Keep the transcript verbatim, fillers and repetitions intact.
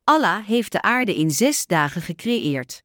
Allah heeft de aarde in zes dagen gecreëerd.